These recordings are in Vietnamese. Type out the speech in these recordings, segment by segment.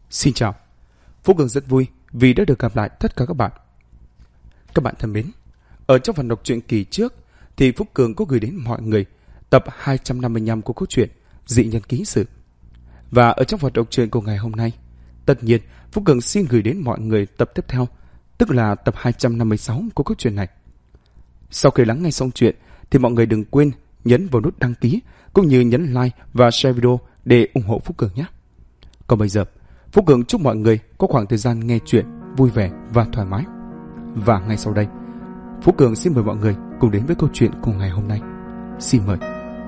Xin chào, Phúc Cường rất vui vì đã được gặp lại tất cả các bạn. Các bạn thân mến, ở trong phần đọc truyện kỳ trước thì Phúc Cường có gửi đến mọi người tập 255 của câu chuyện Dị Nhân Ký Sự. Và ở trong phần đọc truyện của ngày hôm nay, tất nhiên Phúc Cường xin gửi đến mọi người tập tiếp theo, tức là tập 256 của câu chuyện này. Sau khi lắng nghe xong chuyện thì mọi người đừng quên nhấn vào nút đăng ký cũng như nhấn like và share video để ủng hộ Phúc Cường nhé. Còn bây giờ, Phúc Cường chúc mọi người có khoảng thời gian nghe chuyện vui vẻ và thoải mái. Và ngay sau đây, Phúc Cường xin mời mọi người cùng đến với câu chuyện của ngày hôm nay. Xin mời.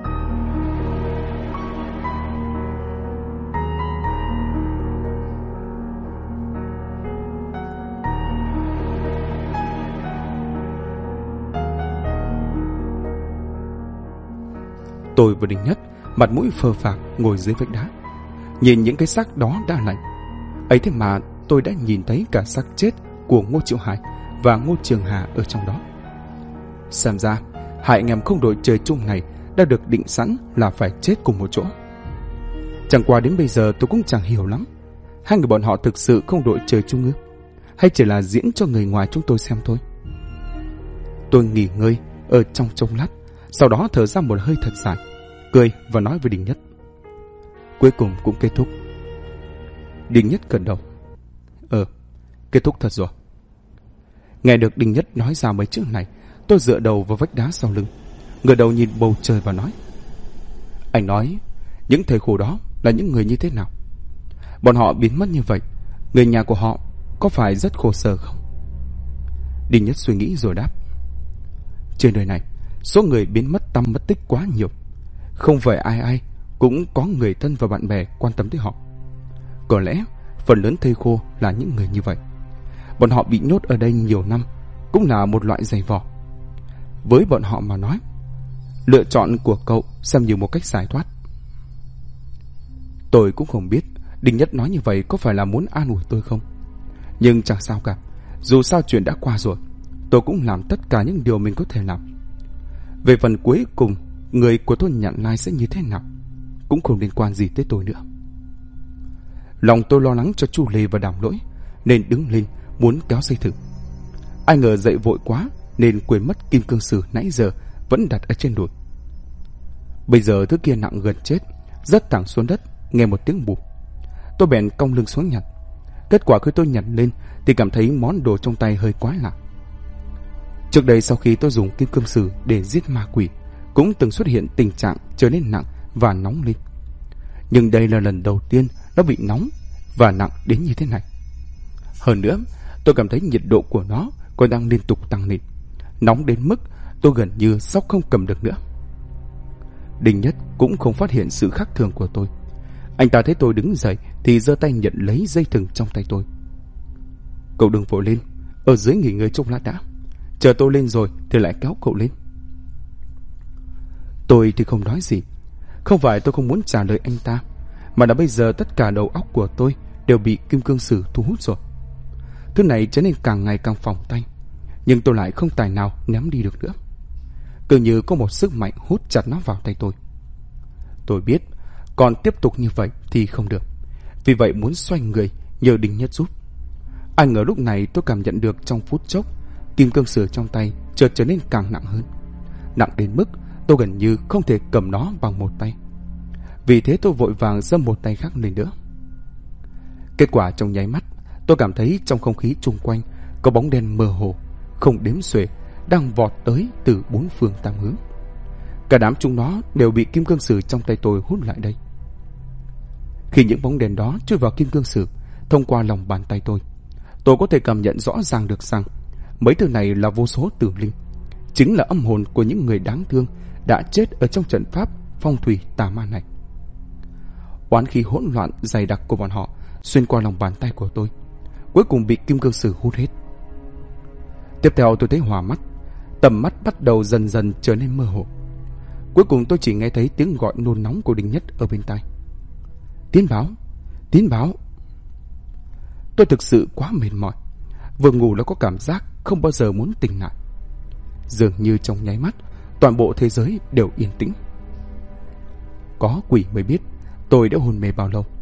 Tôi và Đình Nhất mặt mũi phờ phạc ngồi dưới vách đá, nhìn những cái xác đó đã lạnh. Ấy thế mà tôi đã nhìn thấy cả xác chết của Ngô Triệu Hải và Ngô Trường Hà ở trong đó. Xem ra hai anh em không đội trời chung này đã được định sẵn là phải chết cùng một chỗ. Chẳng qua đến bây giờ tôi cũng chẳng hiểu lắm, hai người bọn họ thực sự không đội trời chung ư, hay chỉ là diễn cho người ngoài chúng tôi xem thôi. Tôi nghỉ ngơi ở trong chốc lát, sau đó thở ra một hơi thật dài, cười và nói với Đình Nhất. Cuối cùng cũng kết thúc. Đình Nhất gật đầu. Kết thúc thật rồi. Nghe được Đình Nhất nói ra mấy chữ này, tôi dựa đầu vào vách đá sau lưng, ngửa đầu nhìn bầu trời và nói. Anh nói, những thầy khổ đó là những người như thế nào? Bọn họ biến mất như vậy, người nhà của họ có phải rất khổ sở không? Đình Nhất suy nghĩ rồi đáp. Trên đời này, số người biến mất tăm mất tích quá nhiều. Không phải ai ai cũng có người thân và bạn bè quan tâm tới họ. Có lẽ phần lớn thây khô là những người như vậy. Bọn họ bị nhốt ở đây nhiều năm cũng là một loại giày vò. Với bọn họ mà nói, lựa chọn của cậu xem như một cách giải thoát. Tôi cũng không biết Đình Nhất nói như vậy có phải là muốn an ủi tôi không, nhưng chẳng sao cả. Dù sao chuyện đã qua rồi, tôi cũng làm tất cả những điều mình có thể làm. Về phần cuối cùng người của tôi nhận lai sẽ như thế nào cũng không liên quan gì tới tôi nữa. Lòng tôi lo lắng cho Chu Lê và Đàm Lỗi nên đứng lên muốn kéo dây thừng. Ai ngờ dậy vội quá nên quên mất kim cương sử nãy giờ vẫn đặt ở trên đùi. Bây giờ thứ kia nặng gần chết, rớt thẳng xuống đất nghe một tiếng bụp. Tôi bèn cong lưng xuống nhặt. Kết quả khi tôi nhặt lên thì cảm thấy món đồ trong tay hơi quá lạ. Trước đây sau khi tôi dùng kim cương sử để giết ma quỷ, cũng từng xuất hiện tình trạng trở nên nặng và nóng lên. Nhưng đây là lần đầu tiên nó bị nóng và nặng đến như thế này. Hơn nữa, tôi cảm thấy nhiệt độ của nó còn đang liên tục tăng lên, nóng đến mức tôi gần như sốc không cầm được nữa. Đình Nhất cũng không phát hiện sự khác thường của tôi. Anh ta thấy tôi đứng dậy thì giơ tay nhận lấy dây thừng trong tay tôi. Cậu đừng vội lên, ở dưới nghỉ ngơi trong lát đã. Chờ tôi lên rồi thì lại kéo cậu lên. Tôi thì không nói gì. Không phải tôi không muốn trả lời anh ta, mà là bây giờ tất cả đầu óc của tôi đều bị kim cương sử thu hút rồi. Thứ này trở nên càng ngày càng phỏng tay, nhưng tôi lại không tài nào ném đi được nữa. Cứ như có một sức mạnh hút chặt nó vào tay tôi. Tôi biết còn tiếp tục như vậy thì không được, vì vậy muốn xoay người nhờ Đình Nhất giúp. Ai ngờ lúc này tôi cảm nhận được trong phút chốc kim cương sử trong tay chợt trở nên càng nặng hơn, nặng đến mức tôi gần như không thể cầm nó bằng một tay. Vì thế tôi vội vàng giơ một tay khác lên nữa. Kết quả trong nháy mắt, tôi cảm thấy trong không khí chung quanh có bóng đen mơ hồ, không đếm xuể, đang vọt tới từ bốn phương tám hướng. Cả đám chúng nó đều bị kim cương sử trong tay tôi hút lại đây. Khi những bóng đèn đó chui vào kim cương sử thông qua lòng bàn tay tôi có thể cảm nhận rõ ràng được rằng mấy thứ này là vô số tử linh, chính là âm hồn của những người đáng thương đã chết ở trong trận pháp phong thủy tà ma này. Oán khí hỗn loạn dày đặc của bọn họ xuyên qua lòng bàn tay của tôi, cuối cùng bị kim cương sử hút hết. Tiếp theo tôi thấy hoa mắt, tầm mắt bắt đầu dần dần trở nên mơ hồ. Cuối cùng tôi chỉ nghe thấy tiếng gọi nôn nóng của Đình Nhất ở bên tai. Tín báo, tín báo. Tôi thực sự quá mệt mỏi, vừa ngủ đã có cảm giác không bao giờ muốn tỉnh lại. Dường như trong nháy mắt toàn bộ thế giới đều yên tĩnh. Có quỷ mới biết tôi đã hôn mê bao lâu.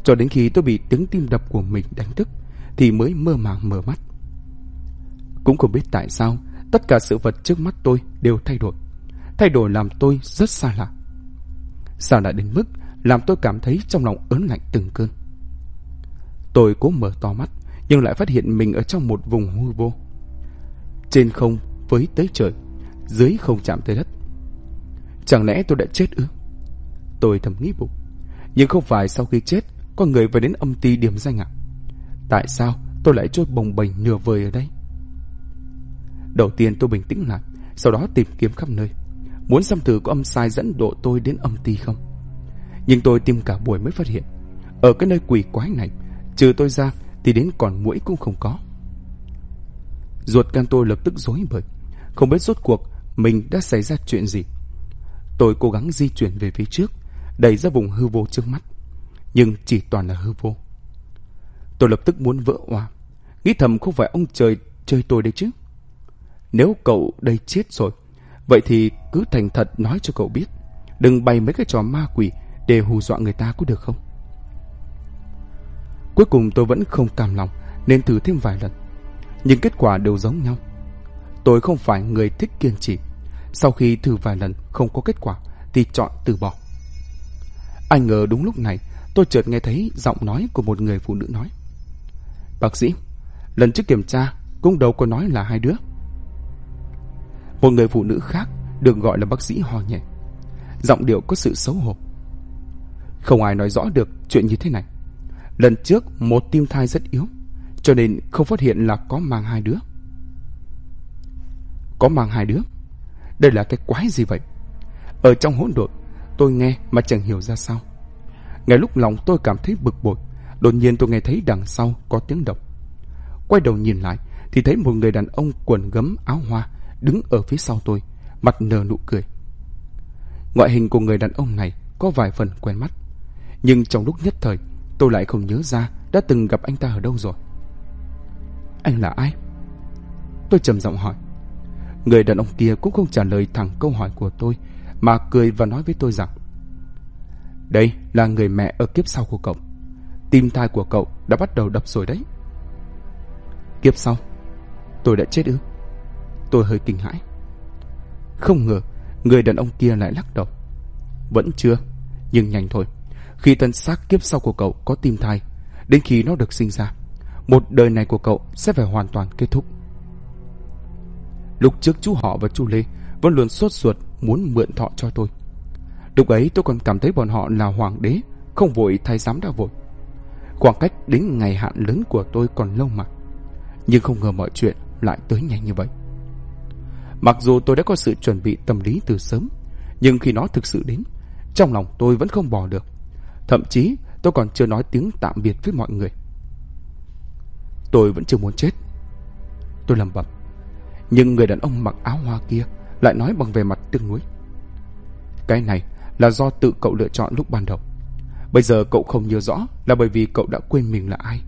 Cho đến khi tôi bị tiếng tim đập của mình đánh thức thì mới mơ màng mở mắt. Cũng không biết tại sao tất cả sự vật trước mắt tôi đều thay đổi làm tôi rất xa lạ. Xa lạ đến mức làm tôi cảm thấy trong lòng ớn lạnh từng cơn. Tôi cố mở to mắt nhưng lại phát hiện mình ở trong một vùng hư vô. Trên không với tới trời, dưới không chạm tới đất. Chẳng lẽ tôi đã chết ư? Tôi thầm nghĩ bụng. Nhưng không phải sau khi chết con người phải đến âm ty điểm danh à? Tại sao tôi lại trôi bồng bềnh nửa vời ở đây? Đầu tiên tôi bình tĩnh lại, sau đó tìm kiếm khắp nơi, muốn xem thử có âm sai dẫn độ tôi đến âm ty không. Nhưng tôi tìm cả buổi mới phát hiện, ở cái nơi quỷ quái này, trừ tôi ra thì đến còn muỗi cũng không có. Ruột gan tôi lập tức rối bời, không biết rốt cuộc mình đã xảy ra chuyện gì. Tôi cố gắng di chuyển về phía trước, đẩy ra vùng hư vô trước mắt, nhưng chỉ toàn là hư vô. Tôi lập tức muốn vỡ òa, nghĩ thầm không phải ông trời chơi tôi đấy chứ. Nếu cậu đây chết rồi, vậy thì cứ thành thật nói cho cậu biết, đừng bày mấy cái trò ma quỷ để hù dọa người ta có được không? Cuối cùng tôi vẫn không cam lòng nên thử thêm vài lần, nhưng kết quả đều giống nhau. Tôi không phải người thích kiên trì, sau khi thử vài lần không có kết quả thì chọn từ bỏ. Ai ngờ đúng lúc này tôi chợt nghe thấy giọng nói của một người phụ nữ nói: "Bác sĩ, lần trước kiểm tra cũng đâu có nói là hai đứa." Một người phụ nữ khác được gọi là bác sĩ ho nhẹ, giọng điệu có sự xấu hổ. "Không ai nói rõ được chuyện như thế này. Lần trước một tim thai rất yếu, cho nên không phát hiện là có mang hai đứa." Có mang hai đứa? Đây là cái quái gì vậy? Ở trong hỗn độn, tôi nghe mà chẳng hiểu ra sao. Ngay lúc lòng tôi cảm thấy bực bội, đột nhiên tôi nghe thấy đằng sau có tiếng động. Quay đầu nhìn lại thì thấy một người đàn ông quần gấm áo hoa đứng ở phía sau tôi, mặt nở nụ cười. Ngoại hình của người đàn ông này có vài phần quen mắt, nhưng trong lúc nhất thời tôi lại không nhớ ra đã từng gặp anh ta ở đâu rồi. "Anh là ai?" Tôi trầm giọng hỏi. Người đàn ông kia cũng không trả lời thẳng câu hỏi của tôi, mà cười và nói với tôi rằng: "Đây là người mẹ ở kiếp sau của cậu. Tim thai của cậu đã bắt đầu đập rồi đấy." Kiếp sau? Tôi đã chết ư? Tôi hơi kinh hãi. Không ngờ người đàn ông kia lại lắc đầu. "Vẫn chưa, nhưng nhanh thôi. Khi thân xác kiếp sau của cậu có tim thai, đến khi nó được sinh ra, một đời này của cậu sẽ phải hoàn toàn kết thúc." Lúc trước chú họ và chú Lê vẫn luôn sốt ruột muốn mượn thọ cho tôi. Lúc ấy tôi còn cảm thấy bọn họ là hoàng đế, không vội thay giám đã vội. Khoảng cách đến ngày hạn lớn của tôi còn lâu mà. Nhưng không ngờ mọi chuyện lại tới nhanh như vậy. Mặc dù tôi đã có sự chuẩn bị tâm lý từ sớm, nhưng khi nó thực sự đến, trong lòng tôi vẫn không bỏ được. Thậm chí tôi còn chưa nói tiếng tạm biệt với mọi người. Tôi vẫn chưa muốn chết, tôi lẩm bẩm. Nhưng người đàn ông mặc áo hoa kia lại nói bằng vẻ mặt tiếc nuối: "Cái này là do tự cậu lựa chọn lúc ban đầu. Bây giờ cậu không nhớ rõ là bởi vì cậu đã quên mình là ai."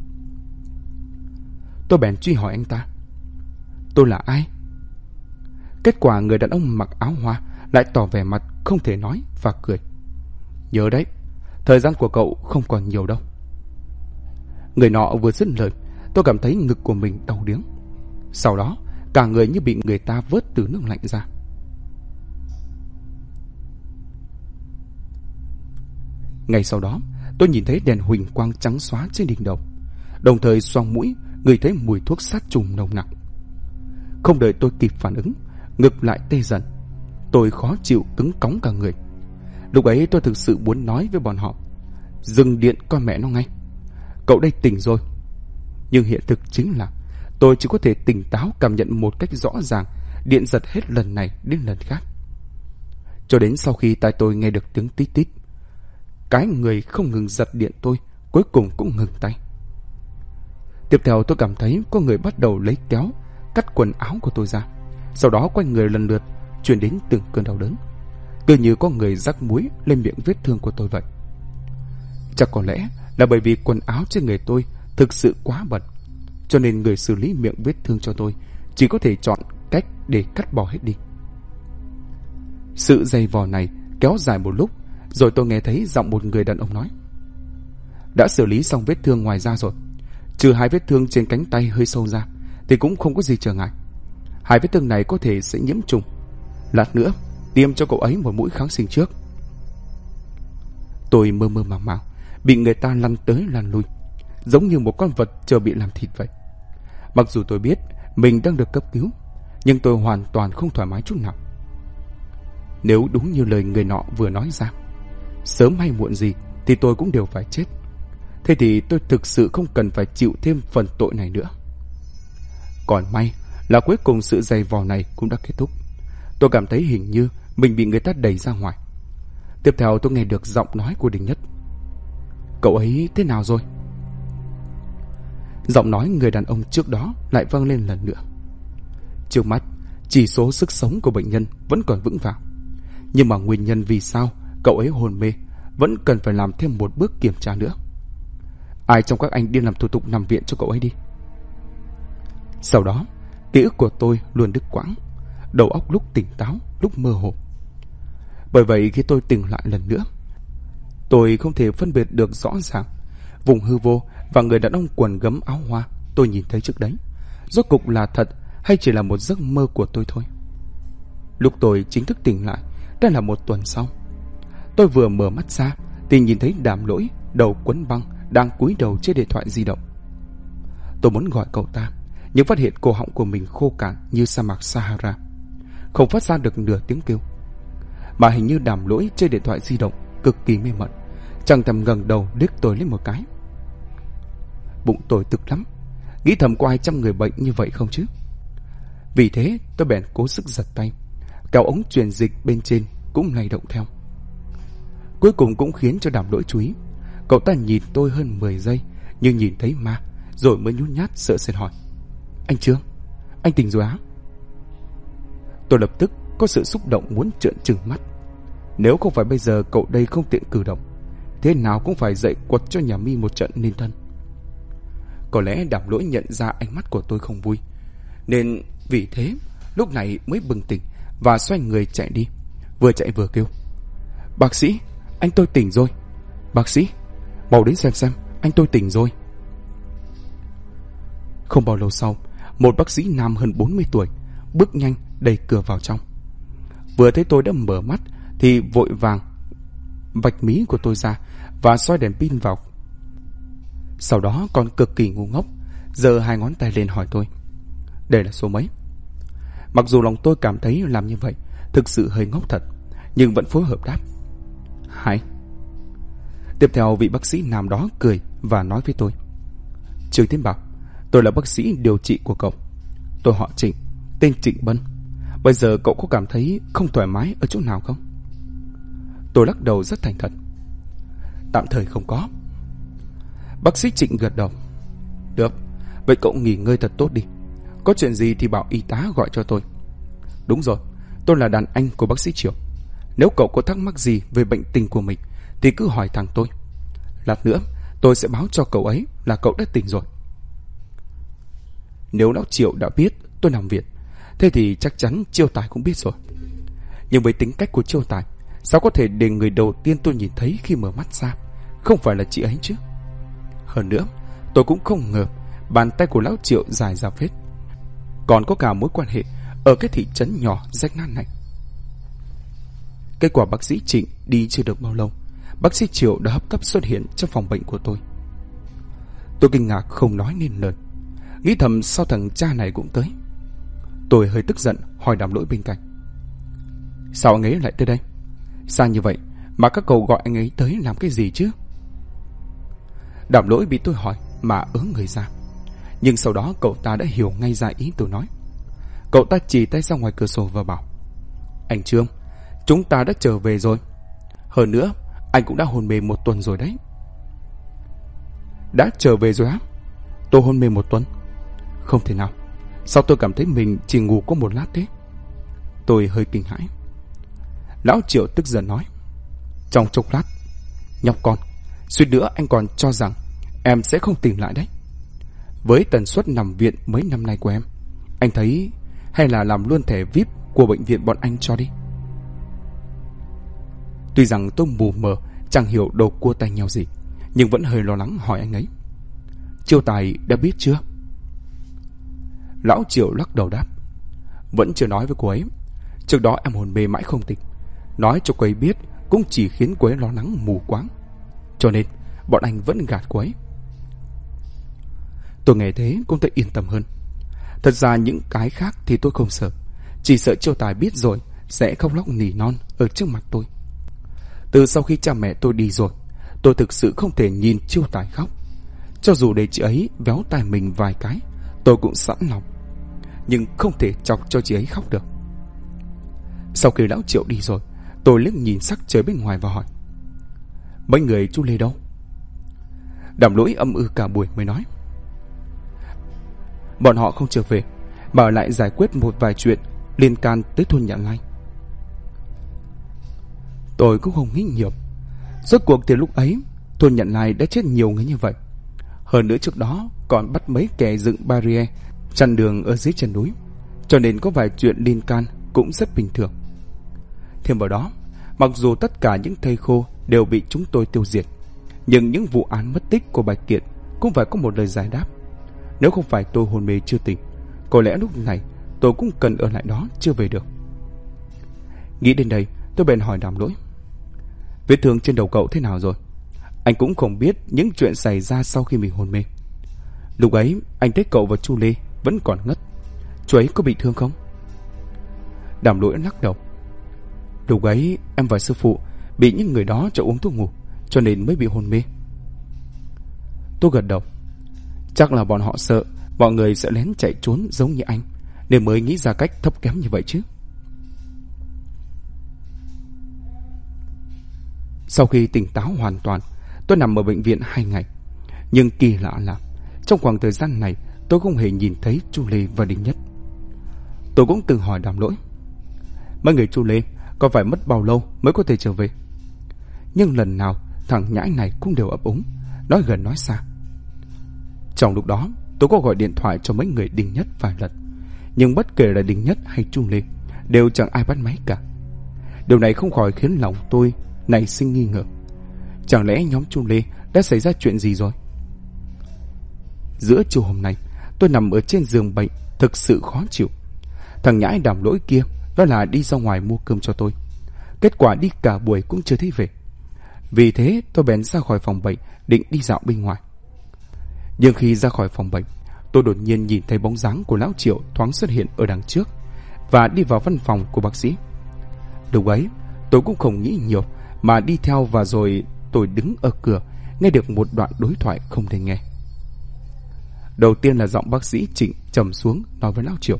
Tôi bèn truy hỏi anh ta: "Tôi là ai?" Kết quả người đàn ông mặc áo hoa lại tỏ vẻ mặt không thể nói và cười: "Nhớ đấy, thời gian của cậu không còn nhiều đâu." Người nọ vừa dứt lời, tôi cảm thấy ngực của mình đau điếng. Sau đó cả người như bị người ta vớt từ nước lạnh ra. Ngay sau đó tôi nhìn thấy đèn huỳnh quang trắng xóa trên đỉnh đầu, đồng thời xoang mũi ngửi thấy mùi thuốc sát trùng nồng nặc. Không đợi tôi kịp phản ứng, ngực lại tê dần. Tôi khó chịu cứng cóng cả người. Lúc ấy tôi thực sự muốn nói với bọn họ: "Dừng điện con mẹ nó ngay, cậu đây tỉnh rồi." Nhưng hiện thực chính là tôi chỉ có thể tỉnh táo cảm nhận một cách rõ ràng điện giật hết lần này đến lần khác. Cho đến sau khi tai tôi nghe được tiếng tít tít, cái người không ngừng giật điện tôi cuối cùng cũng ngừng tay. Tiếp theo tôi cảm thấy có người bắt đầu lấy kéo cắt quần áo của tôi ra, sau đó quanh người lần lượt truyền đến từng cơn đau đớn, cứ như có người rắc muối lên miệng vết thương của tôi vậy. Chắc có lẽ là bởi vì quần áo trên người tôi thực sự quá bẩn, cho nên người xử lý miệng vết thương cho tôi chỉ có thể chọn cách để cắt bỏ hết đi. Sự dày vò này kéo dài một lúc, rồi tôi nghe thấy giọng một người đàn ông nói: Đã xử lý xong vết thương ngoài da rồi. Trừ 2 vết thương trên cánh tay hơi sâu ra thì cũng không có gì trở ngại. 2 vết thương này có thể sẽ nhiễm trùng. Lát nữa tiêm cho cậu ấy một mũi kháng sinh trước. Tôi mơ mơ màng màng, bị người ta lăn tới lăn lui, giống như một con vật chờ bị làm thịt vậy. Mặc dù tôi biết mình đang được cấp cứu, nhưng tôi hoàn toàn không thoải mái chút nào. Nếu đúng như lời người nọ vừa nói ra, sớm hay muộn gì thì tôi cũng đều phải chết. Thế thì tôi thực sự không cần phải chịu thêm phần tội này nữa. Còn may là cuối cùng sự giày vò này cũng đã kết thúc. Tôi cảm thấy hình như mình bị người ta đẩy ra ngoài. Tiếp theo tôi nghe được giọng nói của Đình Nhất. Cậu ấy thế nào rồi? Giọng nói người đàn ông trước đó lại vang lên lần nữa. Trước mắt, chỉ số sức sống của bệnh nhân vẫn còn vững vàng. Nhưng mà nguyên nhân vì sao cậu ấy hôn mê vẫn cần phải làm thêm một bước kiểm tra nữa. Ai trong các anh đi làm thủ tục nằm viện cho cậu ấy đi. Sau đó, ký ức của tôi luôn đứt quãng, đầu óc lúc tỉnh táo, lúc mơ hồ. Bởi vậy khi tôi tỉnh lại lần nữa, tôi không thể phân biệt được rõ ràng vùng hư vô và người đàn ông quần gấm áo hoa tôi nhìn thấy trước đấy rốt cục là thật hay chỉ là một giấc mơ của tôi thôi. Lúc tôi chính thức tỉnh lại đã là một tuần sau. Tôi vừa mở mắt ra thì nhìn thấy Đàm Lỗi đầu quấn băng đang cúi đầu trên điện thoại di động. Tôi muốn gọi cậu ta, nhưng phát hiện cổ họng của mình khô cạn như sa mạc Sahara, không phát ra được nửa tiếng kêu. Mà hình như Đàm Lỗi trên điện thoại di động cực kỳ mê mẩn, chẳng thèm ngẩng đầu liếc tôi lên một cái. Bụng tôi tức lắm, nghĩ thầm có ai chăm người bệnh như vậy không chứ. Vì thế tôi bèn cố sức giật tay, kéo ống truyền dịch bên trên cũng lay động theo. Cuối cùng cũng khiến cho Đàm Lỗi chú ý. Cậu ta nhìn tôi hơn 10 giây, nhưng nhìn thấy ma rồi mới nhút nhát sợ sệt hỏi: Anh Trương, anh tỉnh rồi á? Tôi lập tức có sự xúc động muốn trợn trừng mắt. Nếu không phải bây giờ cậu đây không tiện cử động, thế nào cũng phải dậy quật cho nhà mi một trận nên thân. Có lẽ Đàm Lỗi nhận ra ánh mắt của tôi không vui, nên vì thế lúc này mới bừng tỉnh và xoay người chạy đi, vừa chạy vừa kêu: Bác sĩ, anh tôi tỉnh rồi. Bác sĩ, mau đến xem, anh tôi tỉnh rồi. Không bao lâu sau, một bác sĩ nam hơn 40 tuổi bước nhanh đẩy cửa vào trong. Vừa thấy tôi đã mở mắt thì vội vàng vạch mí của tôi ra và soi đèn pin vào. Sau đó còn cực kỳ ngu ngốc giơ 2 ngón tay lên hỏi tôi: Đây là số mấy? Mặc dù lòng tôi cảm thấy làm như vậy thực sự hơi ngốc thật, nhưng vẫn phối hợp đáp: 2. Tiếp theo vị bác sĩ nam đó cười và nói với tôi: Trương Tiến Bảo, tôi là bác sĩ điều trị của cậu. Tôi họ Trịnh, tên Trịnh Bân. Bây giờ cậu có cảm thấy không thoải mái ở chỗ nào không? Tôi lắc đầu rất thành thật: Tạm thời không có. Bác sĩ Trịnh gật đầu: Được, vậy cậu nghỉ ngơi thật tốt đi. Có chuyện gì thì bảo y tá gọi cho tôi. Đúng rồi, tôi là đàn anh của bác sĩ Triệu. Nếu cậu có thắc mắc gì về bệnh tình của mình thì cứ hỏi thằng tôi. Lát nữa tôi sẽ báo cho cậu ấy là cậu đã tỉnh rồi. Nếu lão Triệu đã biết tôi nằm viện, thế thì chắc chắn Chiêu Tài cũng biết rồi. Nhưng với tính cách của Chiêu Tài, sao có thể để người đầu tiên tôi nhìn thấy khi mở mắt ra không phải là chị ấy chứ? Hơn nữa, tôi cũng không ngờ bàn tay của lão Triệu dài ra phết, còn có cả mối quan hệ ở cái thị trấn nhỏ rách nát này. Kết quả bác sĩ Trịnh đi chưa được bao lâu, bác sĩ Triệu đã hấp tấp xuất hiện trong phòng bệnh của tôi. Tôi kinh ngạc không nói nên lời, nghĩ thầm sao thằng cha này cũng tới. Tôi hơi tức giận hỏi Đàm Lỗi bên cạnh: Sao anh ấy lại tới đây? Xa như vậy mà các cậu gọi anh ấy tới làm cái gì chứ? Đàm Lỗi bị tôi hỏi mà ớn người ra, nhưng sau đó cậu ta đã hiểu ngay ra ý tôi nói. Cậu ta chỉ tay ra ngoài cửa sổ và bảo: Anh Trương, chúng ta đã trở về rồi. Hơn nữa, anh cũng đã hôn mê 1 tuần rồi đấy. Đã trở về rồi á? Tôi hôn mê 1 tuần? Không thể nào. Sao tôi cảm thấy mình chỉ ngủ có 1 lát thế? Tôi hơi kinh hãi. Lão Triệu tức giận nói: Trong chốc lát, nhóc con, suýt nữa anh còn cho rằng em sẽ không tỉnh lại đấy. Với tần suất nằm viện mấy năm nay của em, anh thấy hay là làm luôn thẻ VIP của bệnh viện bọn anh cho đi. Tuy rằng tôi mù mờ, chẳng hiểu đầu cua tay nhau gì, nhưng vẫn hơi lo lắng hỏi anh ấy: Chiêu Tài đã biết chưa? Lão Triệu lắc đầu đáp: Vẫn chưa nói với cô ấy. Trước đó em hôn mê mãi không tỉnh, nói cho cô ấy biết cũng chỉ khiến cô ấy lo lắng mù quáng, cho nên bọn anh vẫn gạt cô ấy. Tôi nghe thế cũng thấy yên tâm hơn. Thật ra những cái khác thì tôi không sợ, chỉ sợ Chiêu Tài biết rồi sẽ khóc lóc nỉ non ở trước mặt tôi. Từ sau khi cha mẹ tôi đi rồi, tôi thực sự không thể nhìn Chiêu Tài khóc. Cho dù để chị ấy véo tai mình vài cái, tôi cũng sẵn lòng, nhưng không thể chọc cho chị ấy khóc được. Sau khi lão Triệu đi rồi, tôi liếc nhìn sắc trời bên ngoài và hỏi: Mấy người chú Lê đâu? Đàm Lỗi âm ư cả buổi mới nói: Bọn họ không trở về, mà ở lại giải quyết một vài chuyện liên can tới thôn Nhạn Lai. Tôi cũng không nghĩ nhiều. Rốt cuộc từ lúc ấy, thôn Nhạn Lai đã chết nhiều người như vậy. Hơn nữa trước đó còn bắt mấy kẻ dựng barrier chặn đường ở dưới chân núi, cho nên có vài chuyện liên can cũng rất bình thường. Thêm vào đó, mặc dù tất cả những thây khô đều bị chúng tôi tiêu diệt, nhưng những vụ án mất tích của Bạch Kiện cũng phải có một lời giải đáp. Nếu không phải tôi hôn mê chưa tỉnh, có lẽ lúc này tôi cũng cần ở lại đó chưa về được. Nghĩ đến đây, tôi bèn hỏi Đàm Lỗi: Vết thương trên đầu cậu thế nào rồi? Anh cũng không biết những chuyện xảy ra sau khi mình hôn mê. Lúc ấy anh thấy cậu và chu Lê vẫn còn ngất. Chú ấy có bị thương không? Đàm Lỗi lắc đầu: Lúc ấy em và sư phụ bị những người đó cho uống thuốc ngủ, cho nên mới bị hôn mê. Tôi gật đầu: Chắc là bọn họ sợ mọi người sẽ lén chạy trốn giống như anh, nên mới nghĩ ra cách thấp kém như vậy chứ. Sau khi tỉnh táo hoàn toàn, tôi nằm ở bệnh viện 2 ngày. Nhưng kỳ lạ là trong khoảng thời gian này tôi không hề nhìn thấy chu Lê và Đinh Nhất. Tôi cũng từng hỏi Đàm Lỗi: Mấy người chu Lê có phải mất bao lâu mới có thể trở về? Nhưng lần nào thằng nhãi này cũng đều ấp úng, nói gần nói xa. Trong lúc đó tôi có gọi điện thoại cho mấy người Đinh Nhất vài lần, nhưng bất kể là Đinh Nhất hay chu Lê đều chẳng ai bắt máy cả. Điều này không khỏi khiến lòng tôi nảy sinh nghi ngờ. Chẳng lẽ nhóm chu Lê đã xảy ra chuyện gì rồi? Giữa chiều hôm nay, tôi nằm ở trên giường bệnh thực sự khó chịu. Thằng nhãi Đàm Lỗi kia đó là đi ra ngoài mua cơm cho tôi, kết quả đi cả buổi cũng chưa thấy về. Vì thế tôi bèn ra khỏi phòng bệnh định đi dạo bên ngoài. Nhưng khi ra khỏi phòng bệnh, tôi đột nhiên nhìn thấy bóng dáng của lão Triệu thoáng xuất hiện ở đằng trước và đi vào văn phòng của bác sĩ. Lúc ấy tôi cũng không nghĩ nhiều mà đi theo, và rồi tôi đứng ở cửa nghe được một đoạn đối thoại không thể nghe. Đầu tiên là giọng bác sĩ Trịnh trầm xuống nói với lão Triệu: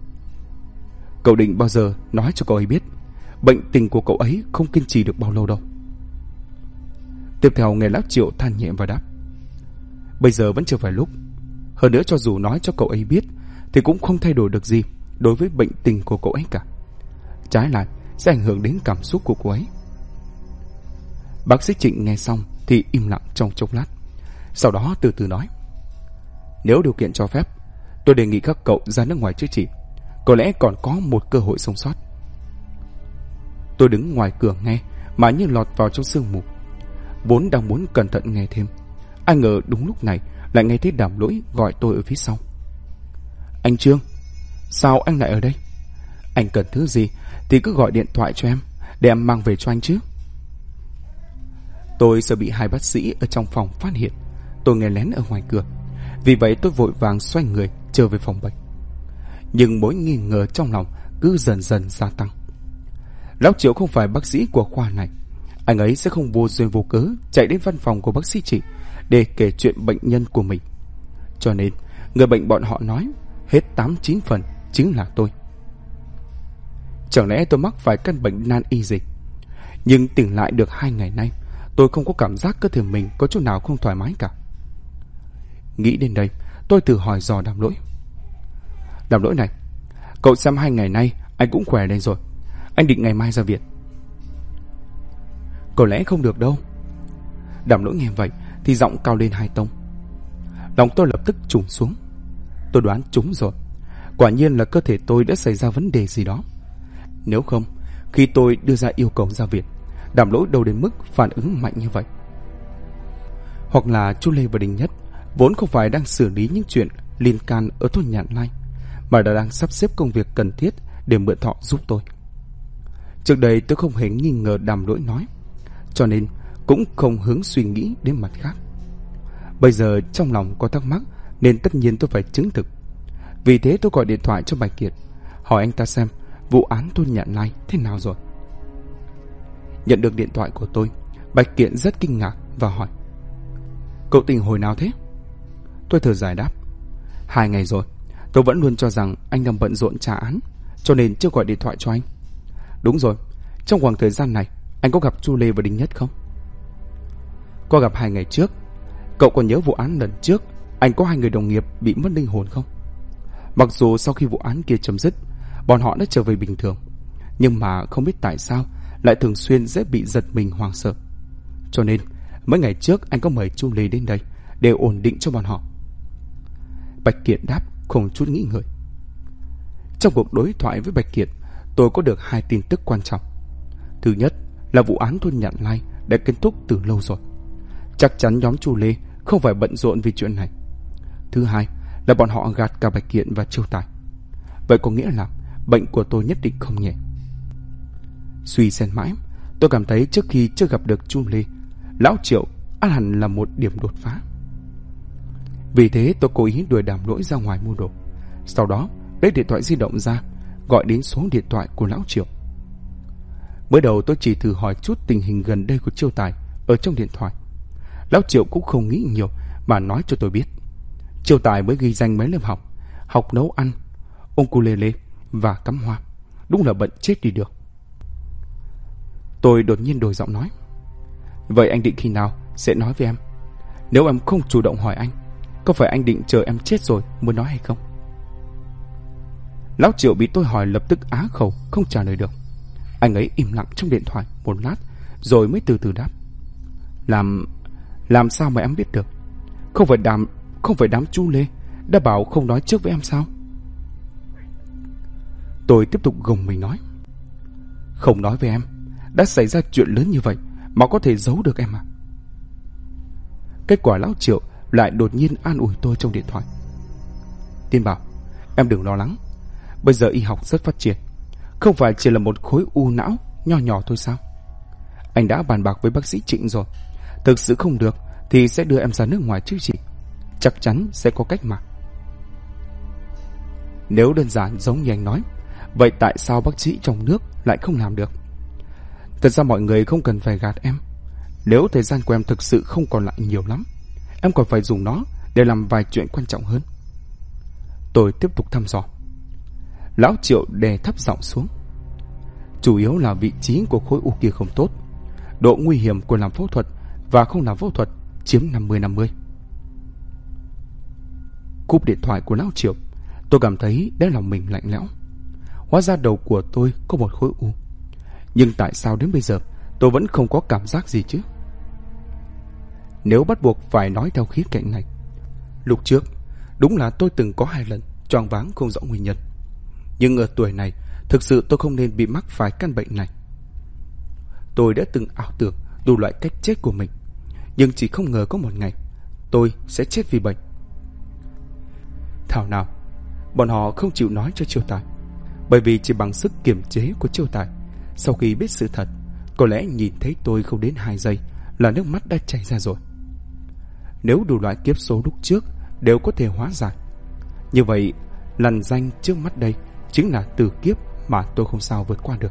Cậu định bao giờ nói cho cậu ấy biết bệnh tình của cậu ấy không kiên trì được bao lâu đâu. Tiếp theo nghe lão Triệu than nhẹ và đáp: Bây giờ vẫn chưa phải lúc. Hơn nữa cho dù nói cho cậu ấy biết thì cũng không thay đổi được gì đối với bệnh tình của cậu ấy cả. Trái lại sẽ ảnh hưởng đến cảm xúc của cô ấy. Bác sĩ Trịnh nghe xong thì im lặng trong chốc lát, sau đó từ từ nói: Nếu điều kiện cho phép, tôi đề nghị các cậu ra nước ngoài chữa trị, có lẽ còn có một cơ hội sống sót. Tôi đứng ngoài cửa nghe mà như lọt vào trong sương mù. Vốn đang muốn cẩn thận nghe thêm, ai ngờ đúng lúc này lại nghe thấy Đàm Lỗi gọi tôi ở phía sau: Anh Trương, sao anh lại ở đây? Anh cần thứ gì thì cứ gọi điện thoại cho em, để em mang về cho anh chứ. Tôi sợ bị hai bác sĩ ở trong phòng phát hiện tôi nghe lén ở ngoài cửa, vì vậy tôi vội vàng xoay người trở về phòng bệnh. Nhưng mối nghi ngờ trong lòng cứ dần dần gia tăng. Lão Triệu không phải bác sĩ của khoa này, anh ấy sẽ không vô duyên vô cớ chạy đến văn phòng của bác sĩ Trịnh để kể chuyện bệnh nhân của mình. Cho nên người bệnh bọn họ nói hết 8-9 phần chính là tôi. Chẳng lẽ tôi mắc phải căn bệnh nan y gì? Nhưng tỉnh lại được 2 ngày nay, tôi không có cảm giác cơ thể mình có chỗ nào không thoải mái cả. Nghĩ đến đây, tôi thử hỏi dò Đàm Lỗi: Đàm Lỗi này, cậu xem 2 ngày nay anh cũng khỏe lên rồi, anh định ngày mai ra viện? Có lẽ không được đâu. Đàm Lỗi nghe vậy thì giọng cao lên 2 tông. Lòng tôi lập tức trùng xuống. Tôi đoán trúng rồi, quả nhiên là cơ thể tôi đã xảy ra vấn đề gì đó. Nếu không, khi tôi đưa ra yêu cầu ra viện, Đàm Lỗi đâu đến mức phản ứng mạnh như vậy. Hoặc là chú Lê và Đình Nhất vốn không phải đang xử lý những chuyện liên can ở thôn Nhạn Lai, mà đã đang sắp xếp công việc cần thiết để mượn họ giúp tôi. Trước đây tôi không hề nghi ngờ Đàm Lỗi nói, cho nên cũng không hướng suy nghĩ đến mặt khác. Bây giờ trong lòng có thắc mắc nên tất nhiên tôi phải chứng thực. Vì thế tôi gọi điện thoại cho Bạch Kiệt, hỏi anh ta xem vụ án thôn Nhạn Lai thế nào rồi. Nhận được điện thoại của tôi, Bạch Kiệt rất kinh ngạc và hỏi: Cậu tỉnh hồi nào thế? Tôi thở dài đáp: 2 ngày rồi. Tôi vẫn luôn cho rằng anh đang bận rộn trả án, cho nên chưa gọi điện thoại cho anh. Đúng rồi, trong khoảng thời gian này anh có gặp Chu Lê và Đinh Nhất không? Có gặp 2 ngày trước. Cậu còn nhớ vụ án lần trước anh có 2 người đồng nghiệp bị mất linh hồn không? Mặc dù sau khi vụ án kia chấm dứt, bọn họ đã trở về bình thường, nhưng mà không biết tại sao lại thường xuyên dễ bị giật mình hoảng sợ. Cho nên mấy ngày trước anh có mời Chu Lê đến đây để ổn định cho bọn họ. Bạch Kiệt đáp không chút nghĩ ngợi. Trong cuộc đối thoại với Bạch Kiệt, tôi có được 2 tin tức quan trọng. Thứ nhất là vụ án thôn Nhạn Lai đã kết thúc từ lâu rồi. Chắc chắn nhóm Chu Lê không phải bận rộn vì chuyện này. Thứ hai là bọn họ gạt cả Bạch Kiệt và Chiêu Tài. Vậy có nghĩa là bệnh của tôi nhất định không nhẹ. Suy xét mãi, tôi cảm thấy trước khi chưa gặp được Chu Lê, lão Triệu ắt hẳn là một điểm đột phá. Vì thế tôi cố ý đuổi Đàm Lỗi ra ngoài mua đồ. Sau đó lấy điện thoại di động ra, gọi đến số điện thoại của lão Triệu. Mới đầu tôi chỉ thử hỏi chút tình hình gần đây của Chiêu Tài ở trong điện thoại. Lão Triệu cũng không nghĩ nhiều mà nói cho tôi biết Chiêu Tài mới ghi danh mấy lớp học nấu ăn, ukulele và cắm hoa. Đúng là bận chết đi được. Tôi đột nhiên đổi giọng nói: Vậy anh định khi nào sẽ nói với em? Nếu em không chủ động hỏi anh, có phải anh định chờ em chết rồi mới nói hay không? Lão Triệu bị tôi hỏi lập tức á khẩu, không trả lời được. Anh ấy im lặng trong điện thoại một lát rồi mới từ từ đáp: Làm sao mà em biết được? Không phải đám Chu Lê đã bảo không nói trước với em sao? Tôi tiếp tục gồng mình nói: Không nói với em, đã xảy ra chuyện lớn như vậy mà có thể giấu được em à? Kết quả lão Triệu lại đột nhiên an ủi tôi trong điện thoại: Tiên Bảo, em đừng lo lắng. Bây giờ y học rất phát triển, không phải chỉ là một khối u não nho nhỏ thôi sao? Anh đã bàn bạc với bác sĩ Trịnh rồi. Thực sự không được thì sẽ đưa em ra nước ngoài chữa trị. Chắc chắn sẽ có cách mà. Nếu đơn giản giống như anh nói, vậy tại sao bác sĩ trong nước lại không làm được? Thật ra mọi người không cần phải gạt em. Nếu thời gian của em thực sự không còn lại nhiều lắm, em còn phải dùng nó để làm vài chuyện quan trọng hơn. Tôi tiếp tục thăm dò. Lão Triệu đè thấp giọng xuống: Chủ yếu là vị trí của khối u kia không tốt. Độ nguy hiểm của làm phẫu thuật và không làm phẫu thuật chiếm 50-50. Cúp điện thoại của lão Triệu, tôi cảm thấy đáy lòng mình lạnh lẽo. Hóa ra đầu của tôi có một khối u. Nhưng tại sao đến bây giờ tôi vẫn không có cảm giác gì chứ? Nếu bắt buộc phải nói theo khía cạnh này, lúc trước đúng là tôi từng có 2 lần choáng váng không rõ nguyên nhân. Nhưng ở tuổi này, thực sự tôi không nên bị mắc phải căn bệnh này. Tôi đã từng ảo tưởng đủ loại cách chết của mình, nhưng chỉ không ngờ có một ngày tôi sẽ chết vì bệnh. Thảo nào bọn họ không chịu nói cho Chiêu Tài, bởi vì chỉ bằng sức kiềm chế của Chiêu Tài, sau khi biết sự thật, có lẽ nhìn thấy tôi không đến 2 giây là nước mắt đã chảy ra rồi. Nếu đủ loại kiếp số lúc trước đều có thể hóa giải, như vậy lằn danh trước mắt đây chính là tử kiếp mà tôi không sao vượt qua được.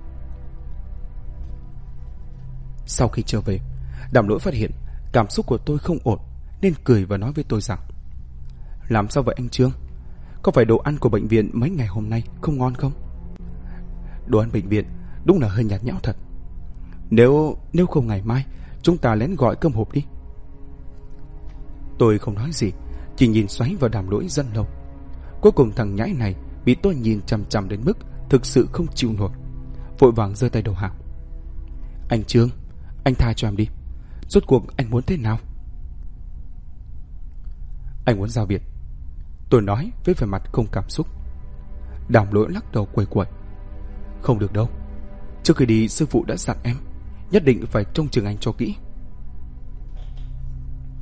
Sau khi trở về, Đàm Lỗi phát hiện cảm xúc của tôi không ổn nên cười và nói với tôi rằng: Làm sao vậy anh Trương? Có phải đồ ăn của bệnh viện mấy ngày hôm nay không ngon không? Đồ ăn bệnh viện đúng là hơi nhạt nhẽo thật. Nếu không ngày mai chúng ta lén gọi cơm hộp đi. Tôi không nói gì, chỉ nhìn xoáy vào Đàm Lỗi rất lâu. Cuối cùng thằng nhãi này bị tôi nhìn chằm chằm đến mức thực sự không chịu nổi, vội vàng giơ tay đầu hàng: Anh Trương, anh tha cho em đi. Rốt cuộc anh muốn thế nào? Anh muốn ra viện, tôi nói với vẻ mặt không cảm xúc. Đàm Lỗi lắc đầu quẩy quẩy: Không được đâu. Trước khi đi sư phụ đã dặn em nhất định phải trông chừng anh cho kỹ.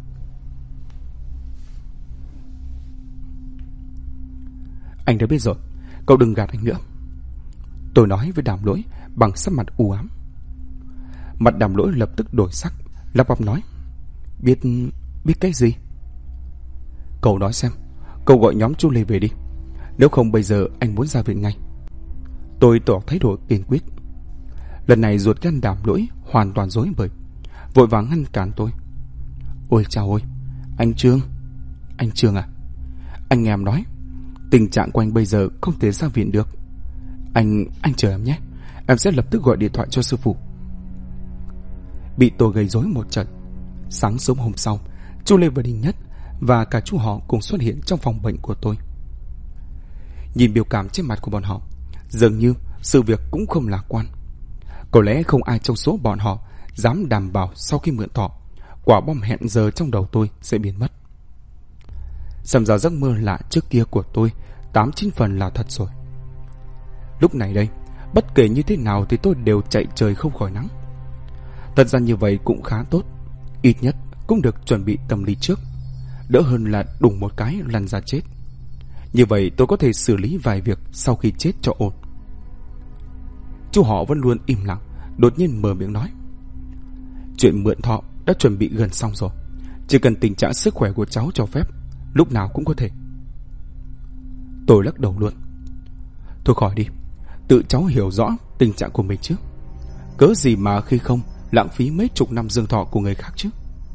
Anh đã biết rồi, cậu đừng gạt anh nữa. Tôi nói với Đàm Lỗi bằng sắc mặt u ám. Mặt Đàm Lỗi lập tức đổi sắc, lắp bắp nói: Biết cái gì? Cậu nói xem, cậu gọi nhóm chú Lê về đi. Nếu không bây giờ anh muốn ra viện ngay. Tôi tỏ thái độ kiên quyết. Lần này ruột gan Đàm Lỗi hoàn toàn rối bời, vội vàng ngăn cản tôi. Ôi chao ôi, anh Trương à, anh nghe em nói, tình trạng của anh bây giờ không thể ra viện được. Anh chờ em nhé, em sẽ lập tức gọi điện thoại cho sư phụ. Bị tôi gây rối một trận. Sáng sớm hôm sau, chú Lê và Đinh Nhất và cả chú họ cùng xuất hiện trong phòng bệnh của tôi. Nhìn biểu cảm trên mặt của bọn họ, dường như sự việc cũng không lạc quan. Có lẽ không ai trong số bọn họ dám đảm bảo sau khi mượn thọ, quả bom hẹn giờ trong đầu tôi sẽ biến mất. Xem ra giấc mơ lạ trước kia của tôi 8-9 phần là thật rồi. Lúc này đây, bất kể như thế nào thì tôi đều chạy trời không khỏi nắng. Thật ra như vậy cũng khá tốt, ít nhất cũng được chuẩn bị tâm lý trước, đỡ hơn là đùng một cái lăn ra chết. Như vậy tôi có thể xử lý vài việc sau khi chết cho ổn. Chú họ vẫn luôn im lặng, đột nhiên mở miệng nói: Chuyện mượn thọ đã chuẩn bị gần xong rồi, chỉ cần tình trạng sức khỏe của cháu cho phép, lúc nào cũng có thể. Tôi lắc đầu luôn. Thôi khỏi đi, tự cháu hiểu rõ tình trạng của mình chứ. Cớ gì mà khi không lãng phí mấy chục năm dương thọ của người khác chứ.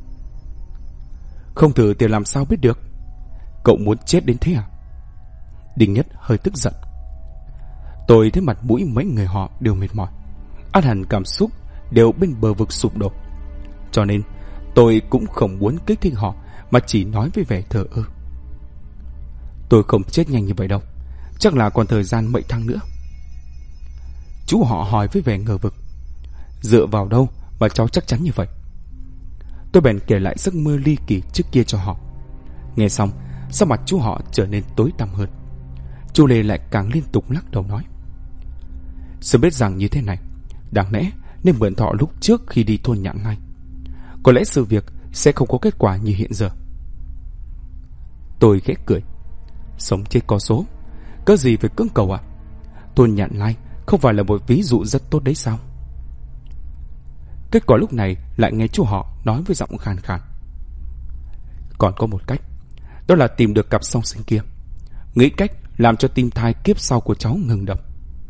Không thử thì làm sao biết được. Cậu muốn chết đến thế à? Đinh Nhất hơi tức giận. Tôi thấy mặt mũi mấy người họ đều mệt mỏi, ắt hẳn cảm xúc đều bên bờ vực sụp đổ. Cho nên tôi cũng không muốn kích thích họ, mà chỉ nói với vẻ thờ ơ. Tôi không chết nhanh như vậy đâu, chắc là còn thời gian mấy tháng nữa. Chú họ hỏi với vẻ ngờ vực. Dựa vào đâu mà cháu chắc chắn như vậy? Tôi bèn kể lại giấc mơ ly kỳ trước kia cho họ. Nghe xong, sắc mặt chú họ trở nên tối tăm hơn. Chú Lê lại càng liên tục lắc đầu nói: Sớm biết rằng như thế này, đáng lẽ nên mượn thọ lúc trước khi đi thôn Nhạn Ngay. Có lẽ sự việc sẽ không có kết quả như hiện giờ. Tôi khẽ cười. Sống chết có số, có gì phải cưỡng cầu à? Thôn Nhạn Lai không phải là một ví dụ rất tốt đấy sao? Kết quả lúc này lại nghe chú họ nói với giọng khàn khàn: Còn có một cách, đó là tìm được cặp song sinh kia, nghĩ cách làm cho tim thai kiếp sau của cháu ngừng đập.